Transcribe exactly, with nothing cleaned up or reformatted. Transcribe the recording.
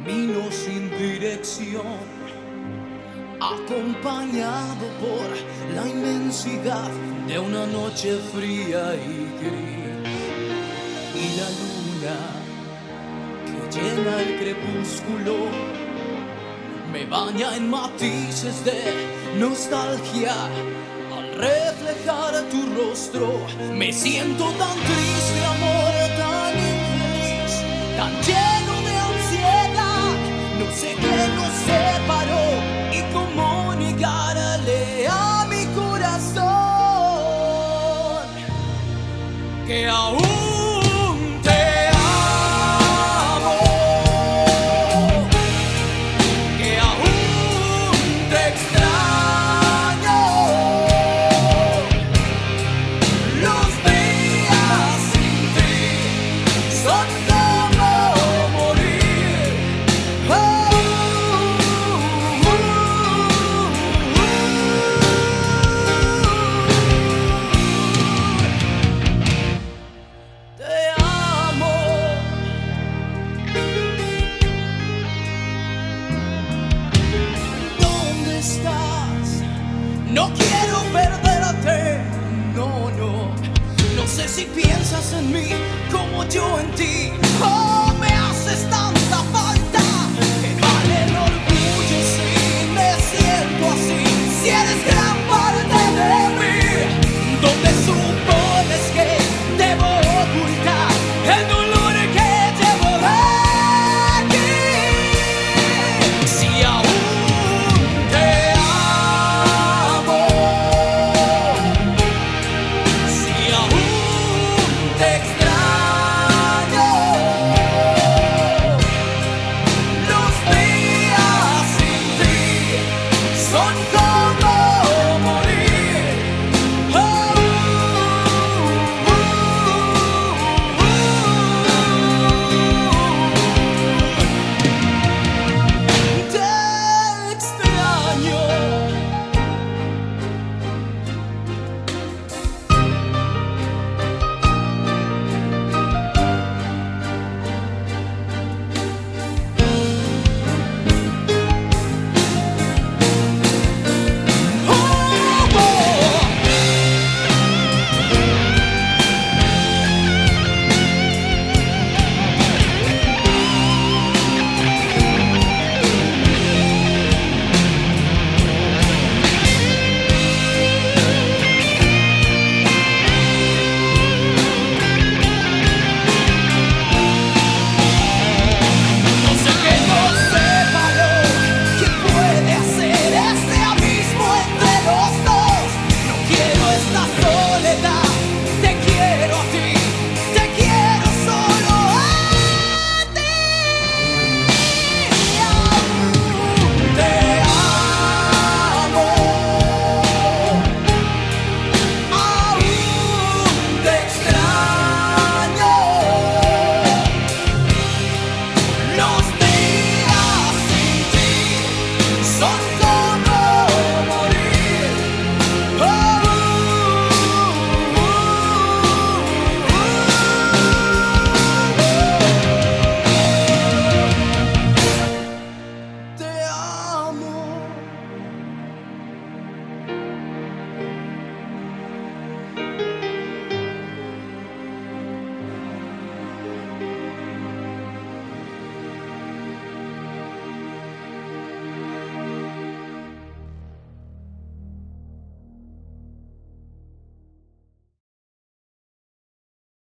camino sin dirección, acompañado por la inmensidad de una noche fría y gris, y la luna que llena el crepúsculo me baña en matices de nostalgia. Al reflejar tu rostro me siento tan triste, amor, tan infeliz, tan lleno de ansiedad. No sé qué nos separó y cómo negarle a mi corazón que aún no quiero perderte, no, no. No sé si piensas en mí como yo en ti.